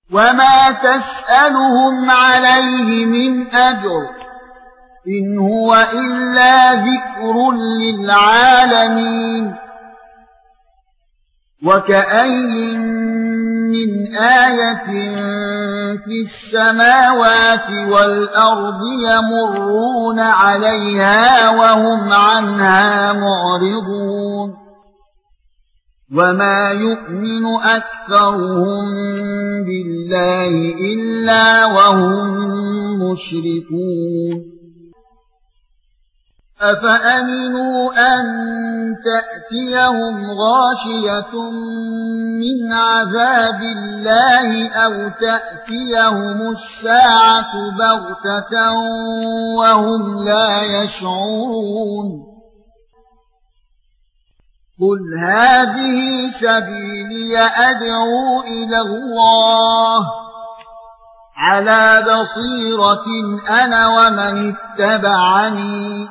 وما تسألهم عليه من أجر إن هو إلا ذكر للعالمين وكأين من آية في السماوات والأرض يمرون عليها وهم عنها معرضون وما يؤمن أكثرهم بالله إلا وهم مشركون أفأمنوا أن تأتيهم غاشية من عذاب الله أو تأتيهم الساعة بغتة وهم لا يشعرون قل هذه سبيلي أدعو إلى الله على بصيرة أنا ومن اتبعني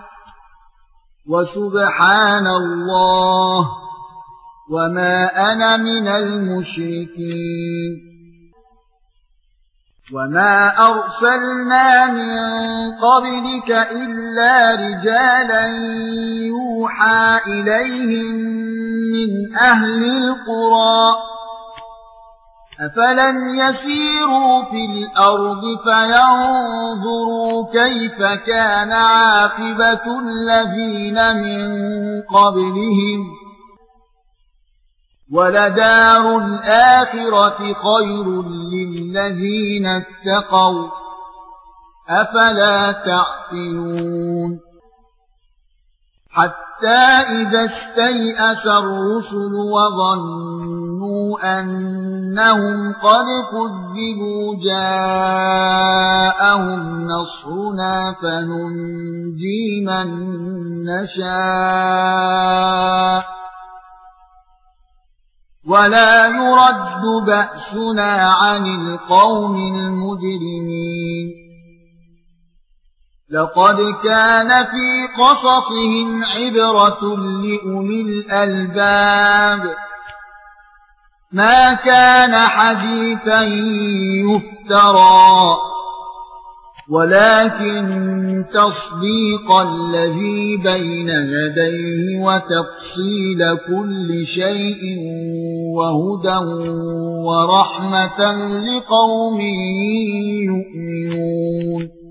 وسبحان الله وما أنا من المشركين وما أرسلنا من قبلك إلا رجالا يوحى إليهم من أهل القرى أفلم يسيروا في الأرض فينظروا كيف كان عاقبة الذين من قبلهم ولدار الآخرة خير للذين اتقوا أفلا تعقلون حتى إذا استيأس الرسل وظنوا أنهم قد كذبوا جاءهم نصرنا فننجي من نشاء ولا يرد بأسنا عن القوم المجرمين لقد كان في قصصهم عبرة لأولي الألباب ما كان حديثا يفترى ولكن تصديق الذي بين يديه وتفصيل كل شيء وهدى ورحمة لقوم يؤمنون